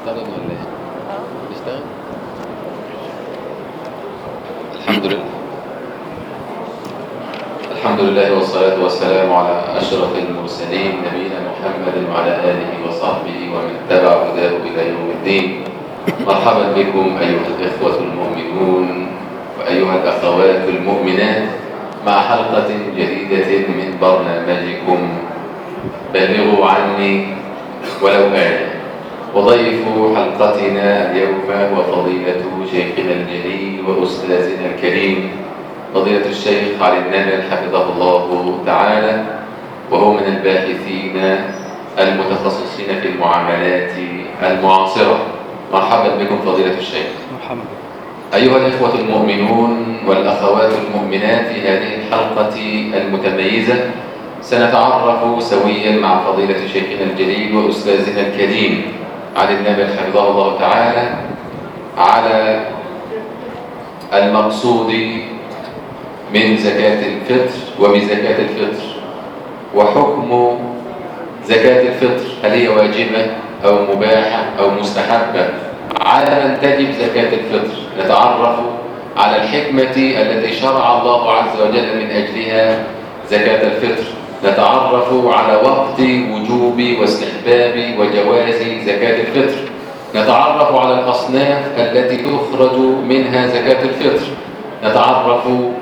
اشتغل ولا ايه؟ اشتغل. الحمد لله والصلاة والسلام على أشرف المرسلين نبينا محمد وعلى آله وصحبه ومن تبع هداه إلى يوم الدين. مرحبا بكم أيها الإخوة المؤمنون وأيها الأخوات المؤمنات مع حلقة جديدة من برنامجكم بلغوا عني ولو آية. وضيف حلقتنا اليوم هو فضيلة شيخنا الجليل وأستاذنا الكريم فضيلة الشيخ علي النمر حفظه الله تعالى، وهو من الباحثين المتخصصين في المعاملات المعاصرة. مرحبا بكم فضيلة الشيخ. مرحبا. أيها الإخوة المؤمنون والأخوات المؤمنات، في هذه الحلقة المتميزة سنتعرف سويا مع فضيلة شيخنا الجليل وأستاذنا الكريم علي النمر حفظه الله تعالى على المقصود من زكاة الفطر وبزكاة الفطر، وحكم زكاة الفطر، هل هي واجبة أو مباحة أو مستحبة، على من تجب زكاة الفطر. نتعرف على الحكمة التي شرع الله عز وجل من أجلها زكاة الفطر. نتعرف على وقت وجوب واستحباب وجواز زكاة الفطر. نتعرف على الأصناف التي تخرج منها زكاة الفطر. نتعرف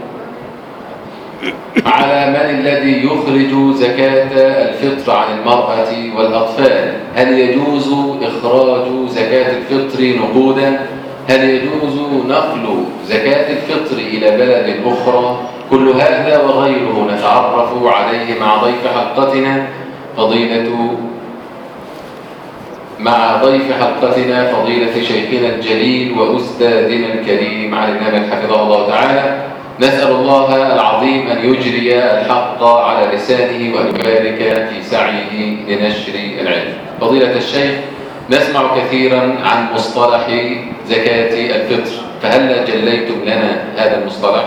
على من الذي يخرج زكاة الفطر عن المرأة والأطفال. هل يجوز إخراج زكاة الفطر نقودا؟ هل يجوز نقل زكاة الفطر إلى بلد أخرى؟ كل هذا وغيره نتعرف عليه مع ضيف حلقتنا فضيلة شيخنا الجليل وأستاذنا الكريم علي النمر حفظه الله تعالى. نسأل الله العظيم أن يجري الحق على لسانه وأن يبارك في سعيه لنشر العلم. فضيلة الشيخ، نسمع كثيرا عن مصطلح زكاة الفطر، فهل جليتم لنا هذا المصطلح؟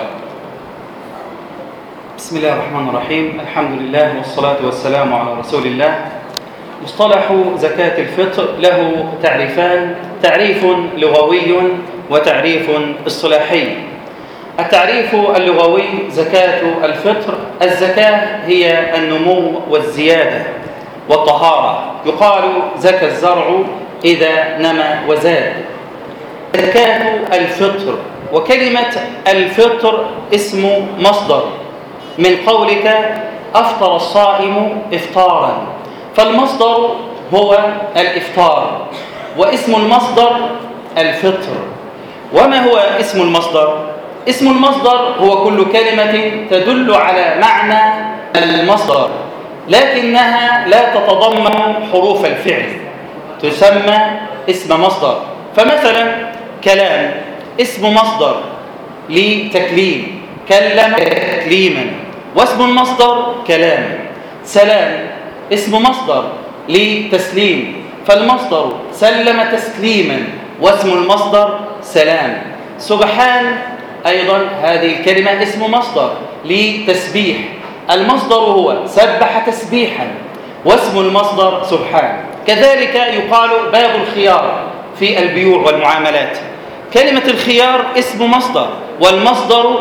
بسم الله الرحمن الرحيم. الحمد لله والصلاة والسلام على رسول الله. مصطلح زكاة الفطر له تعريفان: تعريف لغوي وتعريف اصطلاحي. التعريف اللغوي: زكاة الفطر، الزكاة هي النمو والزيادة والطهارة. يقال زكى الزرع إذا نمى وزاد. زكاة الفطر، وكلمة الفطر اسم مصدر من قولك أفطر الصائم إفطارا، فالمصدر هو الإفطار، واسم المصدر الفطر. وما هو اسم المصدر؟ اسم المصدر هو كل كلمة تدل على معنى المصدر لكنها لا تتضمن حروف الفعل تسمى اسم مصدر. فمثلا كلام اسم مصدر لتكليم، كلم تكليما، واسم المصدر كلام. سلام اسم مصدر لتسليم، فالمصدر سلم تسليما، واسم المصدر سلام. سبحان أيضا هذه الكلمة اسم مصدر لتسبيح، المصدر هو سبح تسبيحا، واسم المصدر سبحان. كذلك يقال باب الخيار في البيوع والمعاملات. كلمة الخيار اسم مصدر، والمصدر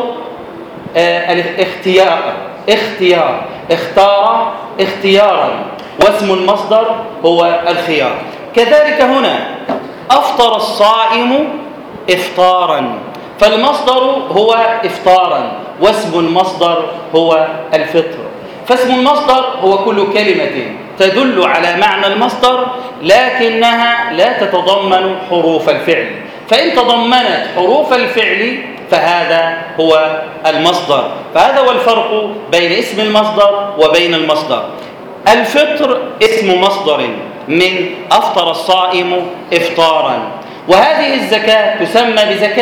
اختيار، اختار اختيارا، واسم المصدر هو الخيار. كذلك هنا أفطر الصائم إفطارا، فالمصدر هو إفطارا، واسم المصدر هو الفطر. فاسم المصدر هو كل كلمة تدل على معنى المصدر لكنها لا تتضمن حروف الفعل، فإن تضمنت حروف الفعل فهذا هو المصدر. فهذا هو الفرق بين اسم المصدر وبين المصدر. الفطر اسم مصدر من أفطر الصائم إفطارا، وهذه الزكاة تسمى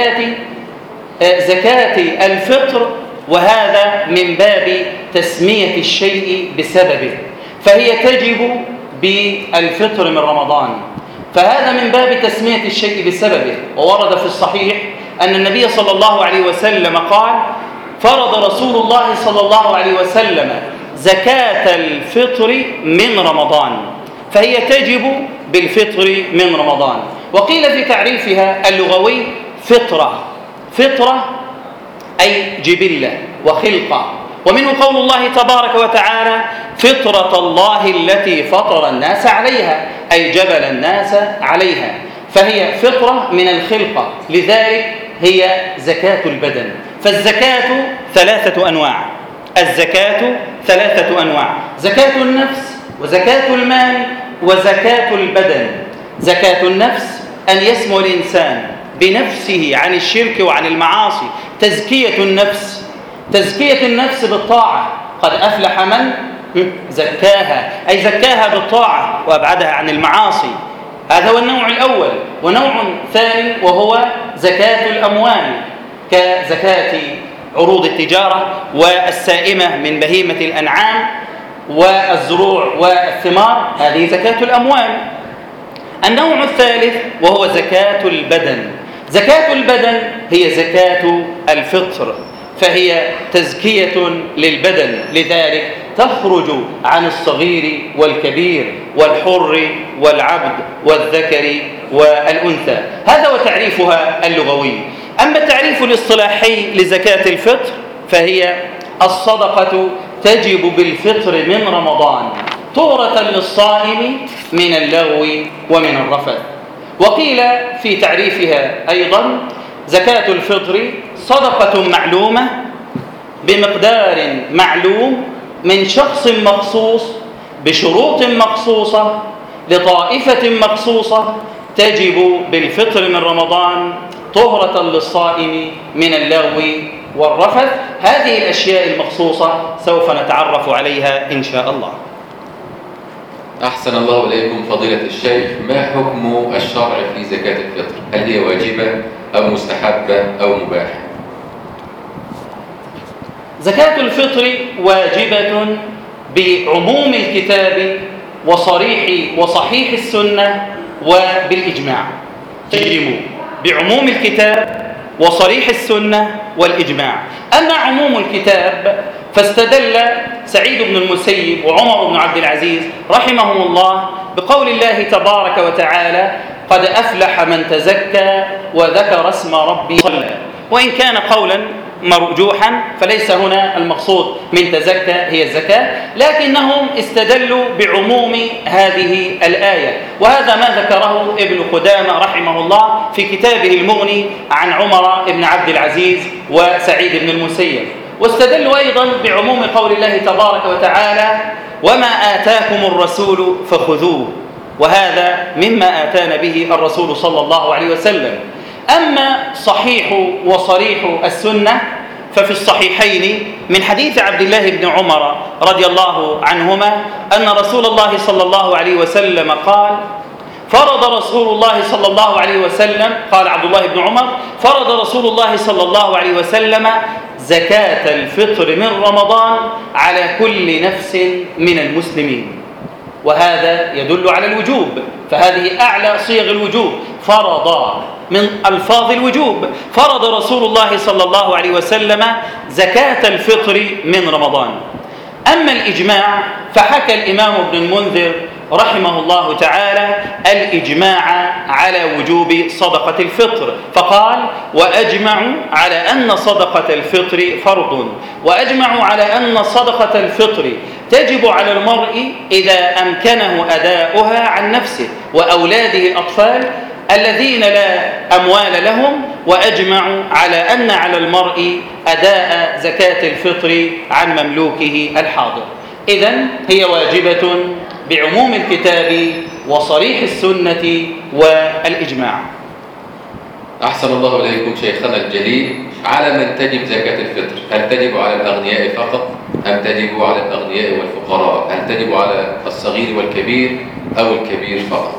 زكاة الفطر، وهذا من باب تسمية الشيء بسببه، فهي تجب بالفطر من رمضان، فهذا من باب تسمية الشيء بسببه. وورد في الصحيح أن النبي صلى الله عليه وسلم قال: فرض رسول الله صلى الله عليه وسلم زكاة الفطر من رمضان، فهي تجب بالفطر من رمضان. وقيل في تعريفها اللغوي فطرة أي جبلة وخلقة. ومنه قول الله تبارك وتعالى فطرة الله التي فطر الناس عليها، أي جبل الناس عليها، فهي فطرة من الخلقة، لذلك هي زكاة البدن. فالزكاة 3 أنواع، الزكاة 3 أنواع: زكاة النفس، وزكاة المال، وزكاة البدن. زكاة النفس أن يسمو الإنسان بنفسه عن الشرك وعن المعاصي، تزكية النفس بالطاعة، قد أفلح من زكاها، أي زكاها بالطاعة وأبعدها عن المعاصي. هذا هو النوع الأول. ونوع ثاني وهو زكاة الأموال، كزكاة عروض التجارة والسائمة من بهيمة الأنعام والزروع والثمار، هذه زكاة الأموال. النوع الثالث وهو زكاة البدن. زكاة البدن هي زكاة الفطر، فهي تزكية للبدن، لذلك تخرج عن الصغير والكبير والحر والعبد والذكر والأنثى. هذا هو تعريفها اللغوي. أما التعريف الاصطلاحي لزكاة الفطر فهي الصدقة تجب بالفطر من رمضان طهرة للصائم من اللغو ومن الرفث. وقيل في تعريفها أيضا زكاة الفطر صدقة معلومة بمقدار معلوم من شخص مخصوص بشروط مخصوصة لطائفة مخصوصة تجب بالفطر من رمضان طهرة للصائم من اللغو والرفث. هذه الأشياء المخصوصة سوف نتعرف عليها إن شاء الله. أحسن الله إليكم فضيلة الشيخ، ما حكم الشرع في زكاة الفطر؟ هل هي واجبة أو مستحبة أو مباحة؟ زكاة الفطر واجبة بعموم الكتاب وصحيح السنة وبالإجماع. تجب بعموم الكتاب وصريح السنة والإجماع. أما عموم الكتاب فاستدل سعيد بن المسيب وعمر بن عبد العزيز رحمهم الله بقول الله تبارك وتعالى قد أفلح من تزكى وذكر اسم ربه صلى. وإن كان قولا مرجوحا فليس هنا المقصود من تزكى هي الزكاة، لكنهم استدلوا بعموم هذه الآية، وهذا ما ذكره ابن قدامة رحمه الله في كتابه المغني عن عمر بن عبد العزيز وسعيد بن المسيب. واستدلوا أيضا بعموم قول الله تبارك وتعالى وما آتاكم الرسول فخذوه، وهذا مما آتانا به الرسول صلى الله عليه وسلم. أما صحيح وصريح السنة ففي الصحيحين من حديث عبد الله بن عمر رضي الله عنهما أن رسول الله صلى الله عليه وسلم قال فرض رسول الله صلى الله عليه وسلم، قال عبد الله بن عمر فرض رسول الله صلى الله عليه وسلم زكاة الفطر من رمضان على كل نفس من المسلمين. وهذا يدل على الوجوب، فهذه أعلى صيغ الوجوب، فرض من ألفاظ الوجوب. فرض رسول الله صلى الله عليه وسلم زكاة الفطر من رمضان. أما الإجماع فحكى الإمام ابن المنذر رحمه الله تعالى الإجماع على وجوب صدقة الفطر، فقال وأجمعوا على أن صدقة الفطر فرض، وأجمعوا على أن صدقة الفطر تجب على المرء إذا أمكنه أداؤها عن نفسه وأولاده الأطفال الذين لا أموال لهم، وأجمعوا على أن على المرء أداء زكاة الفطر عن مملوكه الحاضر. إذن هي واجبة بعموم الكتاب وصريح السنة والإجماع. أحسن الله إليكم شيخنا الجليل، على من تجب زكاة الفطر؟ هل تجب على الأغنياء فقط أم تجب على الأغنياء والفقراء؟ هل تجب على الصغير والكبير أو الكبير فقط؟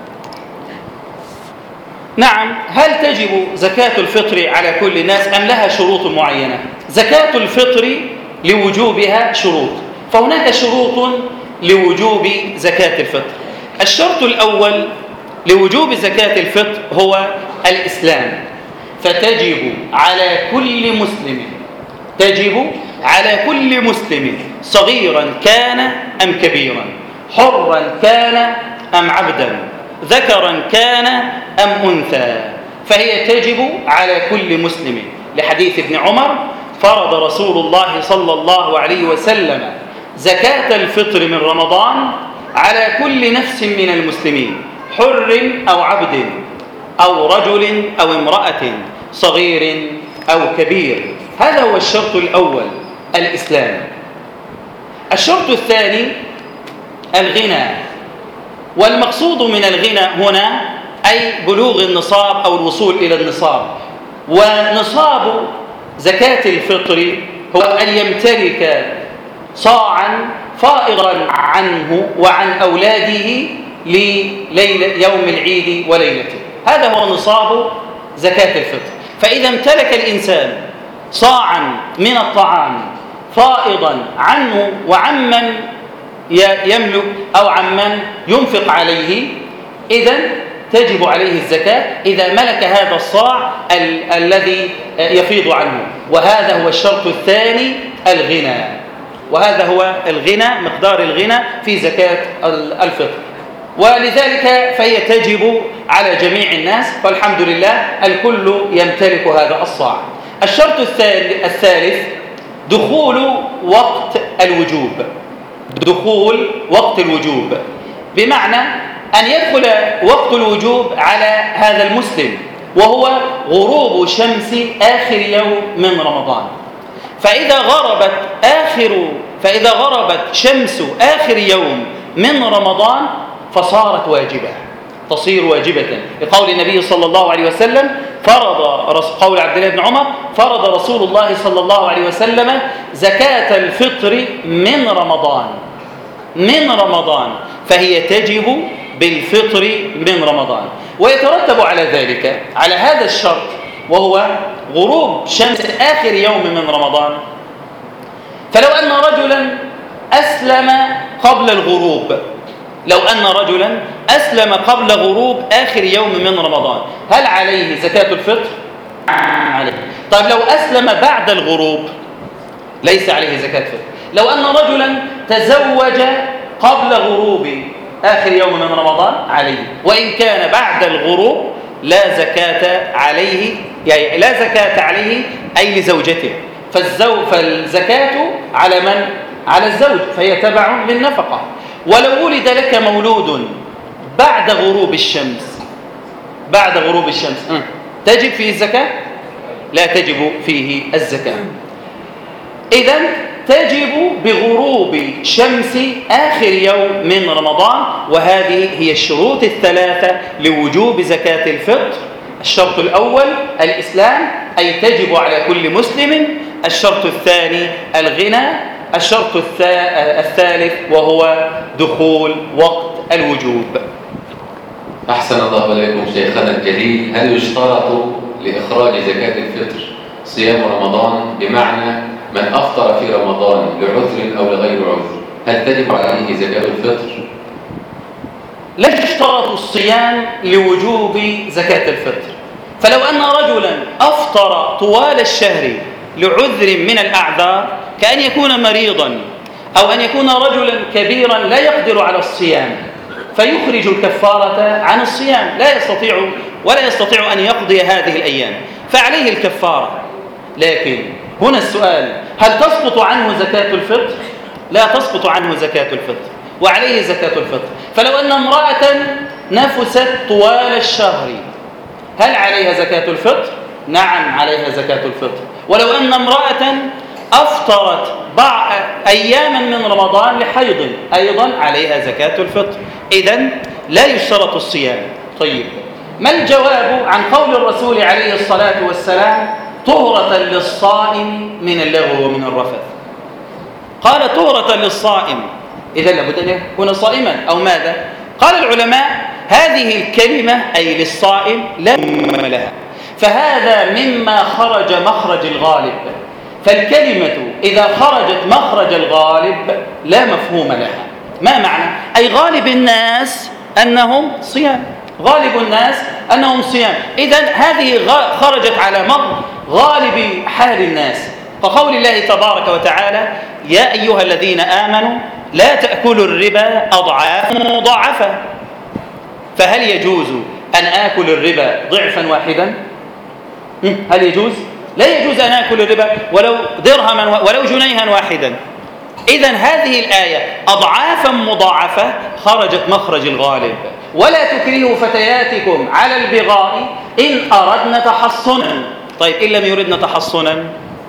نعم، هل تجب زكاة الفطر على كل الناس أم لها شروط معينة؟ زكاة الفطر لوجوبها شروط، فهناك شروط لوجوب زكاة الفطر. الشرط الأول لوجوب زكاة الفطر هو الإسلام، فتجب على كل مسلم، تجب على كل مسلم صغيرا كان أم كبيرا، حرا كان أم عبدا، ذكرا كان أم أنثى، فهي تجب على كل مسلم، لحديث ابن عمر: فرض رسول الله صلى الله عليه وسلم زكاة الفطر من رمضان على كل نفس من المسلمين، حر أو عبد أو رجل أو امرأة، صغير أو كبير. هذا هو الشرط الأول، الإسلام. الشرط الثاني الغنى، والمقصود من الغنى هنا أي بلوغ النصاب أو الوصول إلى النصاب. ونصاب زكاة الفطر هو أن يمتلك صاعا فائضا عنه وعن أولاده يوم العيد وليلته. هذا هو نصاب زكاة الفطر. فإذا امتلك الإنسان صاعا من الطعام فائضا عنه وعمن يملك أو عمن ينفق عليه، إذن تجب عليه الزكاة إذا ملك هذا الصاع الذي يفيض عنه. وهذا هو الشرط الثاني، الغنى. وهذا هو الغنى، مقدار الغنى في زكاة الفطر. ولذلك فهي تجب على جميع الناس، فالحمد لله الكل يمتلك هذا الصاع. الشرط الثالث دخول وقت الوجوب. دخول وقت الوجوب بمعنى أن يدخل وقت الوجوب على هذا المسلم، وهو غروب شمس آخر يوم من رمضان. فإذا غربت شمس آخر يوم من رمضان فصارت واجبة، تصير واجبة، لقول النبي صلى الله عليه وسلم قول عبد الله بن عمر: فرض رسول الله صلى الله عليه وسلم زكاة الفطر من رمضان، فهي تجب بالفطر من رمضان. ويترتب على ذلك، على هذا الشرط وهو غروب شمس آخر يوم من رمضان، فلو أن رجلا أسلم قبل الغروب، قبل غروب آخر يوم من رمضان، هل عليه زكاة الفطر؟ عليه. طيب لو أسلم بعد الغروب ليس عليه زكاة الفطر. لو أن رجلا تزوج قبل غروب آخر يوم من رمضان عليه، وإن كان بعد الغروب لا زكاة عليه، يعني لا زكاة عليه أي لزوجته، فالزكاة على من؟ على الزوج، فهي تبع للنفقة. ولو ولد لك مولود بعد غروب الشمس تجب فيه الزكاة؟ لا تجب فيه الزكاة. إذن تجب بغروب شمس آخر يوم من رمضان. وهذه هي الشروط الثلاثة لوجوب زكاة الفطر. الشرط الأول الإسلام، أي تجب على كل مسلم. الشرط الثاني الغنى. الشرط الثالث وهو دخول وقت الوجوب. أحسن الله إليكم شيخنا الجليل. هل يشترط لإخراج زكاة الفطر صيام رمضان؟ بمعنى من أفطر في رمضان لعذر أو لغير عذر، هل تجب عليه زكاة الفطر؟ لا يشترط الصيام لوجوب زكاة الفطر. فلو أن رجلا أفطر طوال الشهر لعذر من الأعذار، كأن يكون مريضا أو أن يكون رجلا كبيرا لا يقدر على الصيام، فيخرج الكفارة عن الصيام، ولا يستطيع أن يقضي هذه الأيام، فعليه الكفارة. لكن هنا السؤال: هل تسقط عنه زكاة الفطر؟ لا تسقط عنه زكاة الفطر، وعليه زكاة الفطر. فلو أن امرأة نفست طوال الشهر، هل عليها زكاة الفطر؟ نعم، عليها زكاة الفطر. ولو أن امرأة أفطرت أياما من رمضان لحيض، أيضا عليها زكاة الفطر. إذن لا يشترط الصيام. طيب، ما الجواب عن قول الرسول عليه الصلاة والسلام: طهرة للصائم من اللغو ومن الرفث؟ قال طهرة للصائم، إذا لابد أن يكون صائما أو ماذا؟ قال العلماء: هذه الكلمة أي للصائم لا مفهوم لها، فهذا مما خرج مخرج الغالب. فالكلمة إذا خرجت مخرج الغالب لا مفهوم لها. ما معنى؟ أي غالب الناس أنهم صيام، إذن هذه خرجت على غالب حال الناس. فقول الله تبارك وتعالى: يا أيها الذين آمنوا لا تأكلوا الربا أضعافا مضاعفة. فهل يجوز أن آكل الربا ضعفا واحدا؟ هل يجوز؟ لا يجوز أن آكل الربا ولو درهما ولو جنيها واحدا. إذن هذه الآية أضعافا مضاعفة خرجت مخرج الغالب. ولا تكرهوا فتياتكم على البغاء إن أردنا تحصنا. طيب إن لم يردنا تحصنا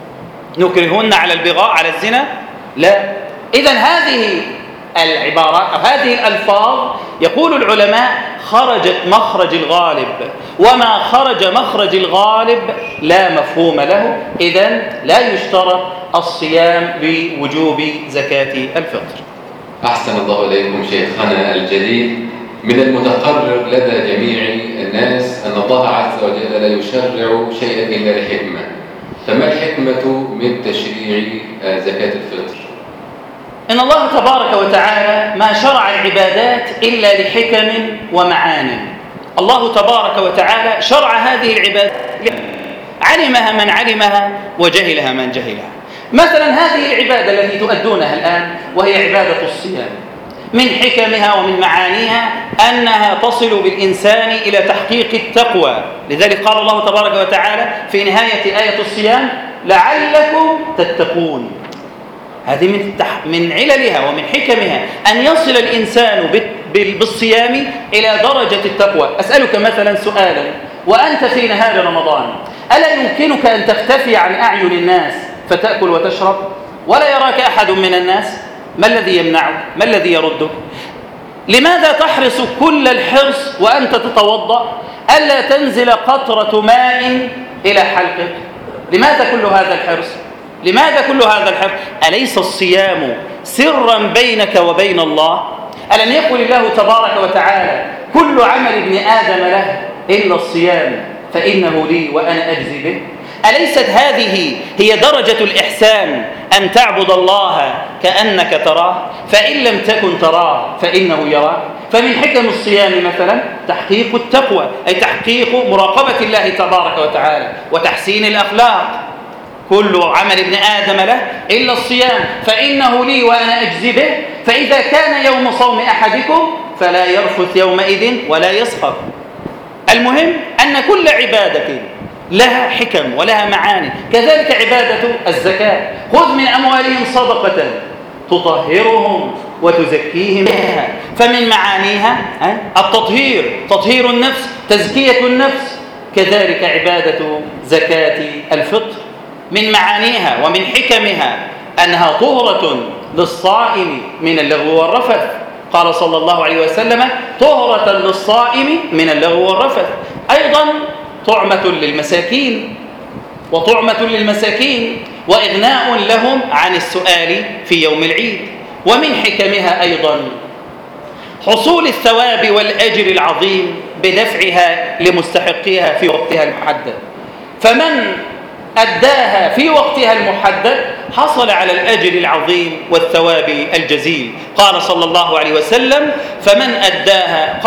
نكرهن على البغاء على الزنا؟ لا. إذن هذه العبارات أو هذه الألفاظ يقول العلماء خرجت مخرج الغالب، وما خرج مخرج الغالب لا مفهوم له. إذن لا يشترط الصيام بوجوب زكاة الفطر. أحسن الله إليكم شيخنا الجليل. من المتقرر لدى جميع الناس أن الله عز وجل لا يشرع شيئا إلا لحكمة، فما الحكمة من تشريع زكاة الفطر؟ إن الله تبارك وتعالى ما شرع العبادات إلا لحكم ومعان. الله تبارك وتعالى شرع هذه العبادات علمها من علمها وجهلها من جهلها. مثلا هذه العبادة التي تؤدونها الآن وهي عبادة الصيام، من حكمها ومن معانيها أنها تصل بالإنسان إلى تحقيق التقوى. لذلك قال الله تبارك وتعالى في نهاية آية الصيام لعلكم تتقون. هذه من عللها ومن حكمها أن يصل الإنسان بالصيام إلى درجة التقوى. أسألك مثلا سؤالا، وأنت في نهار رمضان ألا يمكنك أن تختفي عن أعين الناس فتأكل وتشرب ولا يراك أحد من الناس؟ ما الذي يمنعك؟ ما الذي يردك؟ لماذا تحرص كل الحرص وأنت تتوضأ ألا تنزل قطرة ماء إلى حلقك؟ لماذا كل هذا الحرص؟ لماذا كل هذا الحرص؟ أليس الصيام سرا بينك وبين الله؟ ألم يقل الله تبارك وتعالى كل عمل ابن آدم له إلا الصيام فإنه لي وأنا أجزي به؟ أليست هذه هي درجة الإحسان أن تعبد الله كأنك تراه، فإن لم تكن تراه فإنه يراك؟ فمن حكم الصيام مثلا تحقيق التقوى، أي تحقيق مراقبة الله تبارك وتعالى وتحسين الأخلاق. كل عمل ابن آدم له إلا الصيام فإنه لي وأنا أجزي به، فإذا كان يوم صوم أحدكم فلا يرفث يومئذ ولا يسخر. المهم أن كل عبادة لها حكم ولها معاني. كذلك عبادة الزكاة، خذ من أموالهم صدقة تطهرهم وتزكيهم بها، فمن معانيها التطهير، تطهير النفس، تزكية النفس. كذلك عبادة زكاة الفطر من معانيها ومن حكمها أنها طهرة للصائم من اللغو والرفث. قال صلى الله عليه وسلم طهرة للصائم من اللغو والرفث. أيضا طعمة للمساكين وإغناء لهم عن السؤال في يوم العيد. ومن حكمها أيضا حصول الثواب والأجر العظيم بدفعها لمستحقيها في وقتها المحدد، فمن أداها في وقتها المحدد حصل على الأجر العظيم والثواب الجزيل. قال صلى الله عليه وسلم فمن أداها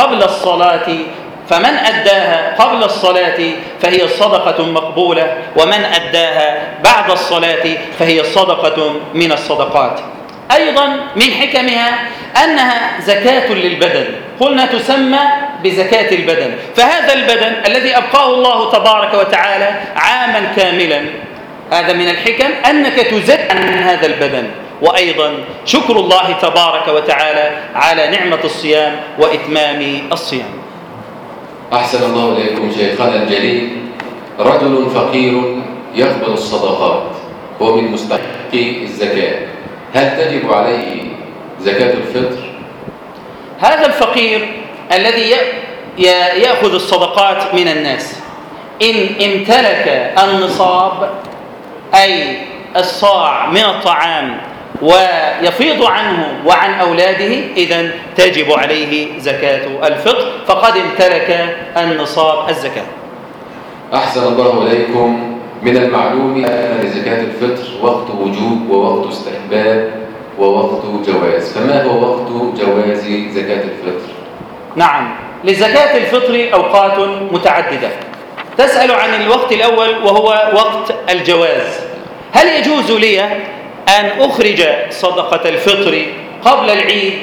قبل الصلاة فهي صدقة مقبولة، ومن أداها بعد الصلاة فهي صدقة من الصدقات. أيضا من حكمها أنها زكاة للبدن، قلنا تسمى بزكاة البدن، فهذا البدن الذي أبقاه الله تبارك وتعالى عاما كاملا، هذا من الحكم أنك تزكى عن هذا البدن. وأيضا شكر الله تبارك وتعالى على نعمة الصيام وإتمام الصيام. أحسن الله إليكم شيخنا الجليل. رجل فقير يقبل الصدقات، هو من مستحقي الزكاة، هل تجب عليه زكاة الفطر؟ هذا الفقير الذي يأخذ الصدقات من الناس إن امتلك النصاب أي الصاع من الطعام ويفيض عنه وعن أولاده، إذن تجب عليه زكاة الفطر، فقد امتلك النصاب الزكاة. أحسن الله إليكم. من المعلوم أن لزكاة الفطر وقت وجوب ووقت استحباب ووقت جواز، فما هو وقت جواز زكاة الفطر؟ نعم، لزكاة الفطر أوقات متعددة. تسأل عن الوقت الأول وهو وقت الجواز. هل يجوز لي أن أخرج صدقة الفطر قبل العيد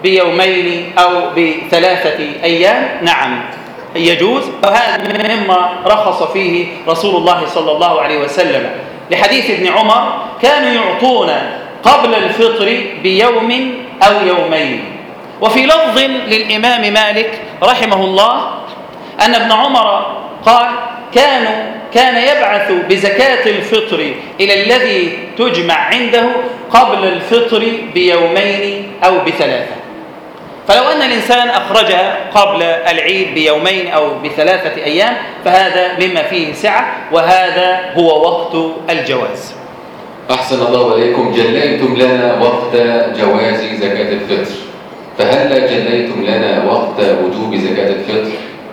بيومين أو ب3 أيام نعم يجوز، وهذا مما رخص فيه رسول الله صلى الله عليه وسلم لحديث ابن عمر: كانوا يعطون قبل الفطر بيوم أو يومين. وفي لفظ للإمام مالك رحمه الله أن ابن عمر قال: كان يبعث بزكاة الفطر إلى الذي تجمع عنده قبل الفطر بيومين أو ب3. فلو أن الإنسان أخرجها قبل العيد بيومين أو ب3 أيام فهذا مما فيه سعة، وهذا هو وقت الجواز. أحسن الله إليكم. جليتم لنا وقت جواز زكاة الفطر، فهل جليتم لنا وقت وجوب زكاة الفطر؟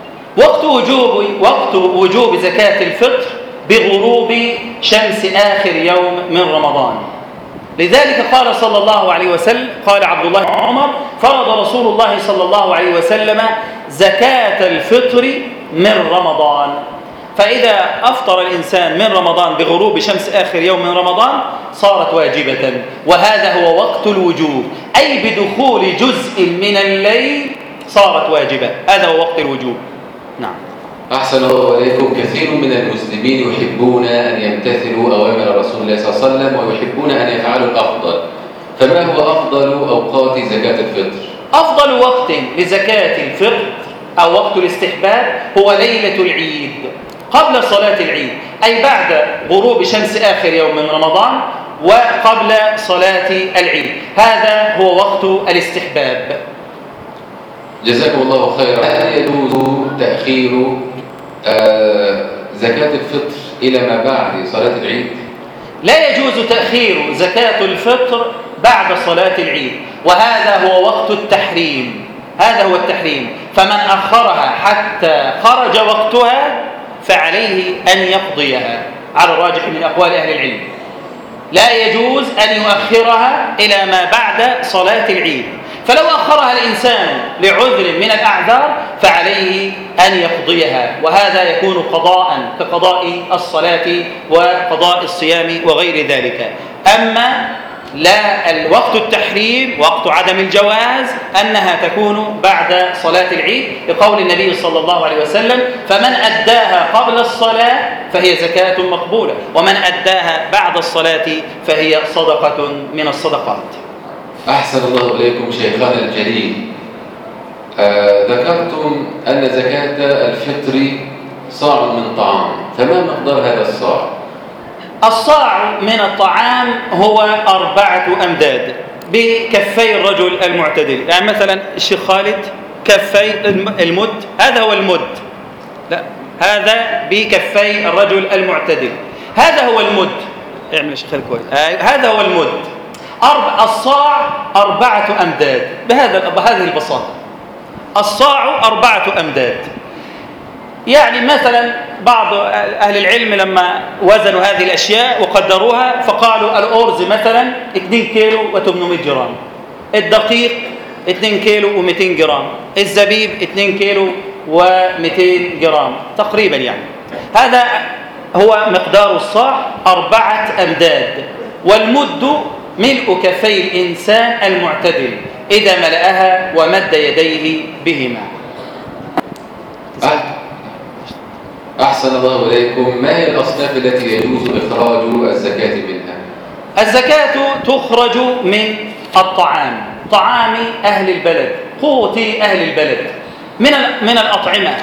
وقت وجوب زكاة الفطر بغروب شمس آخر يوم من رمضان. لذلك قال صلى الله عليه وسلم، قال عبد الله بن عمر: فرض رسول الله صلى الله عليه وسلم زكاة الفطر من رمضان. فإذا أفطر الإنسان من رمضان بغروب شمس آخر يوم من رمضان صارت واجبة، وهذا هو وقت الوجوب، أي بدخول جزء من الليل صارت واجبة، هذا هو وقت الوجوب. نعم. أحسن الله إليكم. كثير من المسلمين يحبون أن يمتثلوا أوامر رسول الله صلى الله عليه وسلم ويحبون أن يفعلوا الأفضل، فما هو أفضل أوقات زكاة الفطر؟ أفضل وقت لزكاة الفطر أو وقت الاستحباب هو ليلة العيد قبل صلاة العيد، أي بعد غروب شمس آخر يوم من رمضان وقبل صلاة العيد، هذا هو وقت الاستحباب. جزاكم الله خيرا. هل يجوز تأخير زكاة الفطر إلى ما بعد صلاة العيد؟ لا يجوز تأخير زكاة الفطر بعد صلاة العيد، وهذا هو وقت التحريم، هذا هو التحريم. فمن أخرها حتى خرج وقتها فعليه أن يقضيها على الراجح من أقوال أهل العلم. لا يجوز أن يؤخرها إلى ما بعد صلاة العيد، فلو أخرها الإنسان لعذر من الأعذار فعليه أن يقضيها، وهذا يكون قضاء كقضاء الصلاة وقضاء الصيام وغير ذلك. أما لا الوقت التحريم وقت عدم الجواز أنها تكون بعد صلاة العيد، لقول النبي صلى الله عليه وسلم: فمن أداها قبل الصلاة فهي زكاة مقبولة، ومن أداها بعد الصلاة فهي صدقة من الصدقات. أحسن الله إليكم شيخنا الجليل. ذكرتم أن زكاة الفطر صاع من طعام، فما مقدار هذا الصاع؟ الصاع من الطعام هو 4 أمداد بكفي الرجل المعتدل. يعني مثلا الشيخ خالد كفي المد، هذا هو المد، لا هذا بكفي الرجل المعتدل، هذا هو المد. اعمل الشيخ خالد كويس، هذا هو المد. الصاع 4 أمداد بهذه البساطة. الصاع 4 أمداد. يعني مثلا بعض أهل العلم لما وزنوا هذه الأشياء وقدروها فقالوا الأرز مثلا 2 كيلو و800 جرام، الدقيق 2 كيلو و200 جرام، الزبيب 2 كيلو و200 جرام تقريبا. يعني هذا هو مقدار الصاع 4 أمداد. والمد ملء كفي الإنسان المعتدل إذا ملأها ومد يديه بهما. أحسن الله إليكم. ما هي الأصناف التي يجوز إخراج الزكاة منها؟ الزكاة تخرج من الطعام، طعام أهل البلد، قوت أهل البلد، من الأطعمة،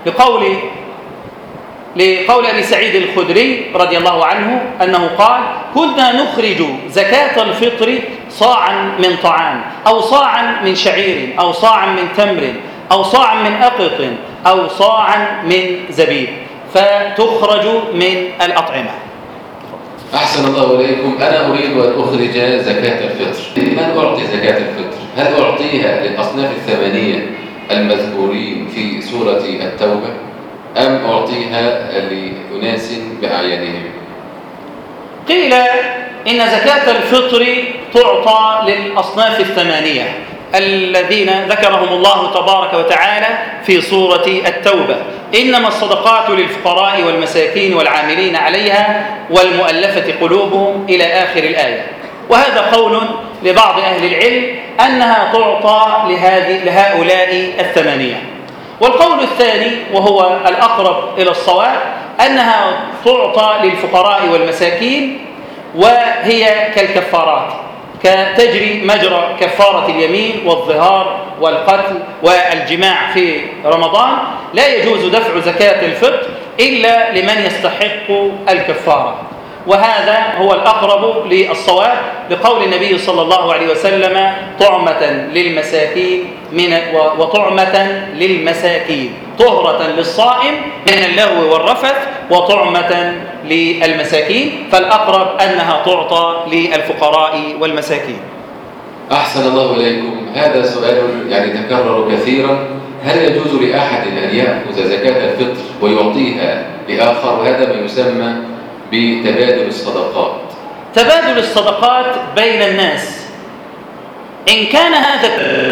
لقول أبي سعيد الخدري رضي الله عنه أنه قال: كنا نخرج زكاة الفطر صاعا من طعام، أو صاعا من شعير، أو صاعا من تمر، أو صاعا من أقط، أو صاعا من زبيب، فتخرج من الأطعمة. أحسن الله إليكم. أنا أريد أن أخرج زكاة الفطر، من أعطي زكاة الفطر؟ هل أعطيها للأصناف 8 المذكورين في سورة التوبة، أم أعطيها لأناس بأعيانهم؟ قيل إن زكاة الفطر تعطى للأصناف 8 الذين ذكرهم الله تبارك وتعالى في سورة التوبة: إنما الصدقات للفقراء والمساكين والعاملين عليها والمؤلفة قلوبهم إلى آخر الآية. وهذا قول لبعض أهل العلم أنها تعطى لهؤلاء الثمانية. والقول الثاني وهو الأقرب إلى الصواب أنها تعطى للفقراء والمساكين، وهي كالكفارات، تجري مجرى كفارة اليمين والظهار والقتل والجماع في رمضان. لا يجوز دفع زكاة الفطر إلا لمن يستحق الكفارة، وهذا هو الأقرب للصواب لقول النبي صلى الله عليه وسلم طعمة للمساكين وطعمة للمساكين، طهرة للصائم من اللغو والرفث وطعمة للمساكين، فالأقرب أنها تعطى للفقراء والمساكين. أحسن الله إليكم. هذا سؤال تكرر كثيرا: هل يجوز لأحد أن يأخذ زكاة الفطر ويعطيها لآخر؟ وهذا ما يسمى بتبادل الصدقات. تبادل الصدقات بين الناس، إن كان هذا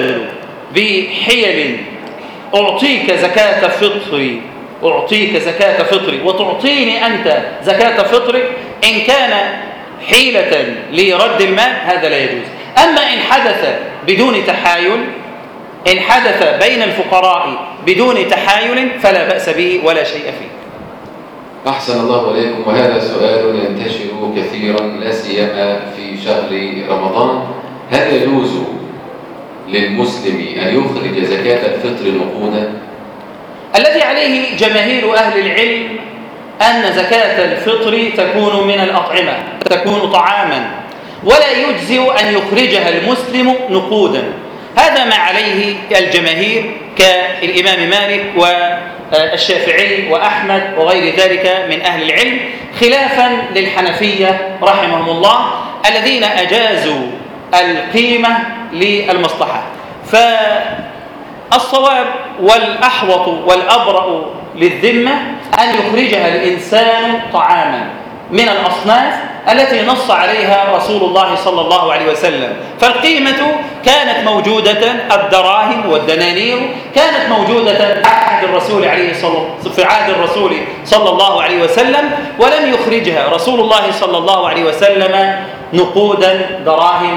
بحيل أعطيك زكاة فطري وتعطيني أنت زكاة فطرك، إن كان حيلة لرد المال هذا لا يجوز. أما إن حدث بدون تحايل، إن حدث بين الفقراء بدون تحايل فلا بأس به ولا شيء فيه. أحسن الله إليكم. وهذا سؤال ينتشر كثيرا لا سيما في شهر رمضان: هل يجوز للمسلم أن يخرج زكاة الفطر نقودا؟ الذي عليه جماهير أهل العلم أن زكاة الفطر تكون من الأطعمة، تكون طعاما، ولا يجزئ أن يخرجها المسلم نقودا. هذا ما عليه الجماهير كالإمام مالك والشافعي وأحمد وغير ذلك من أهل العلم، خلافا للحنفية رحمهم الله الذين أجازوا القيمة للمصلحة. فالصواب والأحوط والأبرأ للذمة أن يخرجها الإنسان طعاما من الأصناف التي نص عليها رسول الله صلى الله عليه وسلم. فالقيمة كانت موجودة، الدراهم والدنانير كانت موجودة في عهد الرسول صلى الله عليه وسلم، ولم يخرجها رسول الله صلى الله عليه وسلم نقودا دراهم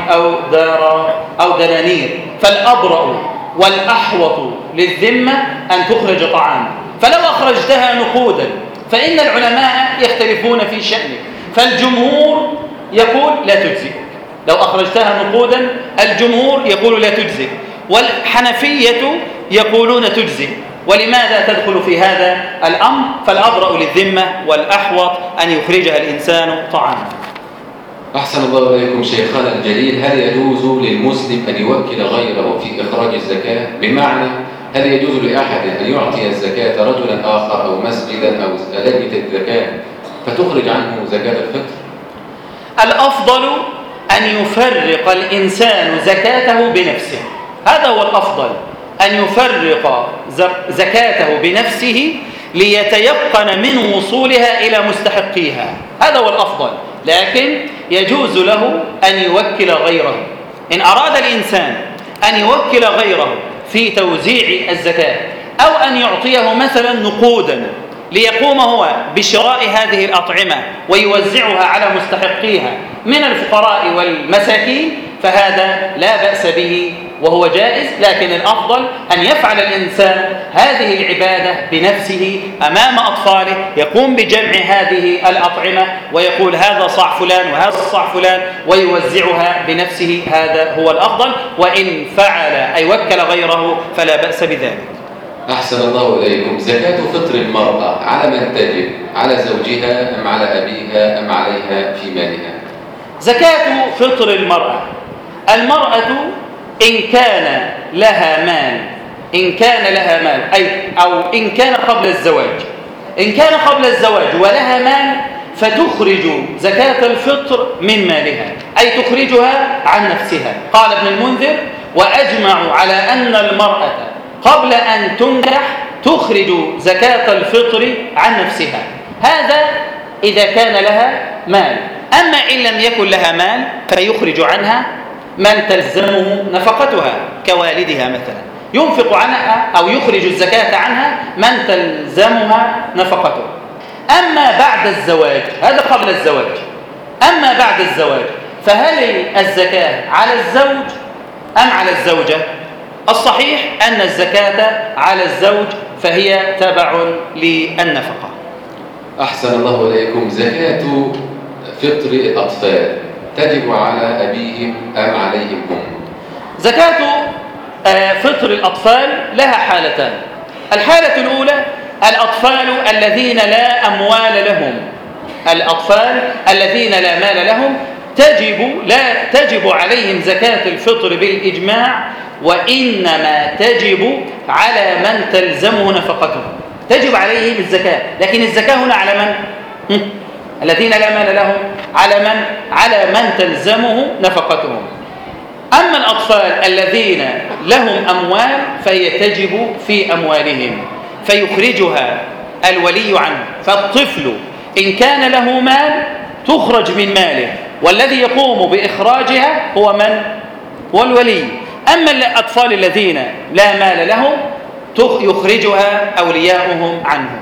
أو دنانير. فالأبرأ والأحوط للذمة أن تخرج طعاما. فلو أخرجتها نقودا فإن العلماء يختلفون في شأنه، فالجمهور يقول لا تجزئ. لو أخرجتها نقودا الجمهور يقول لا تجزئ، والحنفية يقولون تجزئ. ولماذا تدخل في هذا الأمر؟ فالأبرأ للذمة والأحوط أن يخرجها الإنسان طعاما. أحسن الله إليكم شيخنا الجليل. هل يجوز للمسلم أن يوكل غيره في إخراج الزكاة؟ بمعنى هل يجوز لأحد أن يعطي الزكاة رجلا آخر أو مسجدا أو لجنة الزكاة فتخرج عنه زكاة الفطر؟ الأفضل أن يفرق الإنسان زكاته بنفسه، هذا هو الأفضل، أن يفرق زكاته بنفسه ليتيقن من وصولها إلى مستحقيها، هذا هو الأفضل. لكن يجوز له أن يوكل غيره. إن أراد الإنسان أن يوكل غيره في توزيع الزكاة أو أن يعطيه مثلا نقودا ليقوم هو بشراء هذه الأطعمة ويوزعها على مستحقيها من الفقراء والمساكين، فهذا لا بأس به وهو جائز. لكن الأفضل أن يفعل الإنسان هذه العبادة بنفسه أمام أطفاله، يقوم بجمع هذه الأطعمة ويقول هذا صاع فلان وهذا صاع فلان ويوزعها بنفسه، هذا هو الأفضل. وإن فعل أي وكل غيره فلا بأس بذلك. أحسن الله إليكم. زكاة فطر المرأة على من تجب؟ على زوجها أم على أبيها أم عليها في مالها؟ زكاة فطر المرأة إن كان لها مال أو إن كان قبل الزواج ولها مال فتخرج زكاة الفطر من مالها، أي تخرجها عن نفسها. قال ابن المنذر: وأجمعوا على أن المرأة قبل أن تنكح تخرج زكاة الفطر عن نفسها، هذا إذا كان لها مال. أما إن لم يكن لها مال فيخرج عنها من تلزمه نفقتها كوالدها مثلا، ينفق عنها أو يخرج الزكاة عنها من تلزمها نفقته. أما بعد الزواج، هذا قبل الزواج، أما بعد الزواج فهل الزكاة على الزوج أم على الزوجة؟ الصحيح أن الزكاة على الزوج، فهي تبع للنفقة. أحسن الله إليكم. زكاة فطر الأطفال تجب على أبيهم أم عليهم هم؟ زكاة فطر الأطفال لها حالتان. الحالة الأولى الأطفال الذين لا أموال لهم، الأطفال الذين لا مال لهم لا تجب عليهم زكاة الفطر بالإجماع، وإنما تجب على من تلزمه نفقته. تجب عليهم الزكاة، لكن الزكاة هنا على من؟ الذين لا مال لهم، على من تلزمه نفقتهم. أما الأطفال الذين لهم أموال فهي تجب في أموالهم، فيخرجها الولي عنه. فالطفل إن كان له مال تخرج من ماله، والذي يقوم بإخراجها هو من؟ هو الولي. أما الأطفال الذين لا مال لهم يخرجها أولياؤهم عنهم.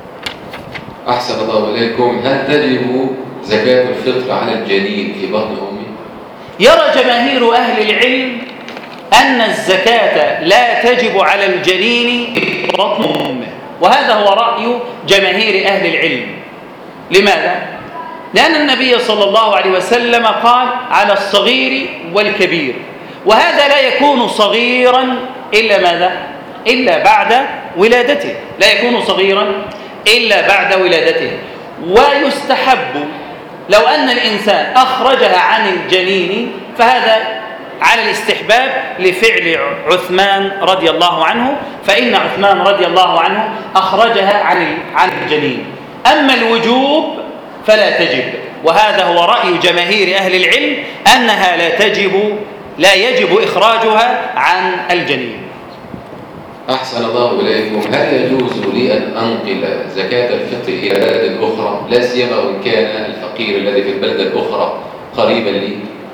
أحسن الله إليكم. هل تجب زكاة الفطر على الجنين في بطن أمه؟ يرى جماهير أهل العلم أن الزكاة لا تجب على الجنين في بطن أمه، وهذا هو رأي جماهير أهل العلم. لماذا؟ لأن النبي صلى الله عليه وسلم قال على الصغير والكبير، وهذا لا يكون صغيرا إلا ماذا؟ إلا بعد ولادته، لا يكون صغيرا إلا بعد ولادته. ويستحب لو أن الإنسان أخرجها عن الجنين فهذا على الاستحباب لفعل عثمان رضي الله عنه، فإن عثمان رضي الله عنه أخرجها عن الجنين. أما الوجوب فلا تجب، وهذا هو رأي جماهير أهل العلم أنها لا يجب إخراجها عن الجنين. أحسن الله إليكم. هل يجوز لي أن أنقل زكاة الفطر إلى بلد أخرى، لا سيما وإن كان الفقير الذي في البلد الأخرى قريبا لي؟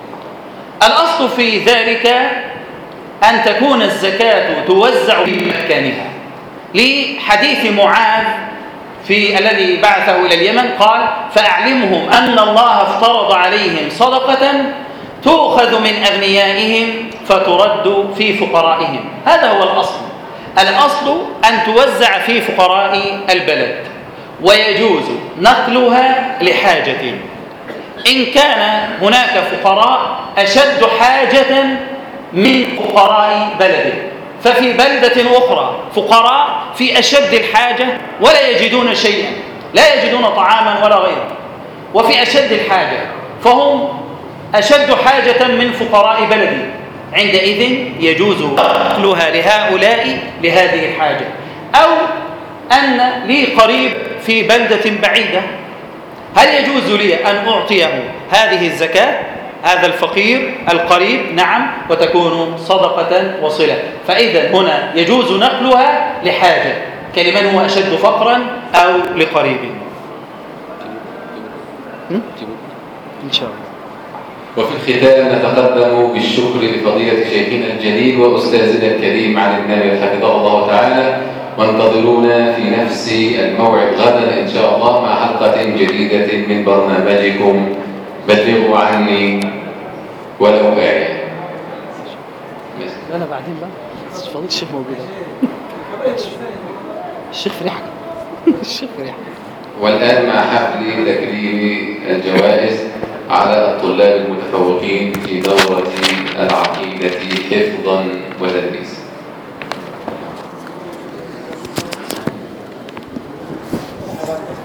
الأصل في ذلك أن تكون الزكاة توزع في مكانها، لحديث معاذ الذي بعثه إلى اليمن قال: فأعلمهم أن الله افترض عليهم صدقة تؤخذ من أغنيائهم فترد في فقرائهم. هذا هو الأصل. الأصل أن توزع في فقراء البلد، ويجوز نقلها لحاجة. إن كان هناك فقراء أشد حاجة من فقراء بلده، ففي بلدة أخرى فقراء في أشد الحاجة ولا يجدون شيئا، لا يجدون طعاما ولا غيره، وفي أشد الحاجة، فهم أشد حاجة من فقراء بلده. عندئذ يجوز نقلها لهؤلاء لهذه الحاجة. أو أن لي قريب في بلدة بعيدة، هل يجوز لي أن أعطيه هذه الزكاة؟ هذا الفقير القريب نعم، وتكون صدقة وصلة. فإذا هنا يجوز نقلها لحاجة كلمن هو أشد فقرا أو لقريب. إن شاء الله. وفي الختام نتقدم بالشكر لفضيلة شيخنا الجليل وأستاذنا الكريم علي النبي حفظه الله تعالى، وانتظرونا في نفس الموعد غدا إن شاء الله مع حلقة جديدة من برنامجكم بلغوا عني ولو آية. لا بعدين بقى فضيلة الشيخ موجود. الشيخ فريحة. الشيخ فريحة. والآن مع حفل تكريم الجوائز على الطلاب المتفوقين في دورة العقيدة حفظا وتدريسا.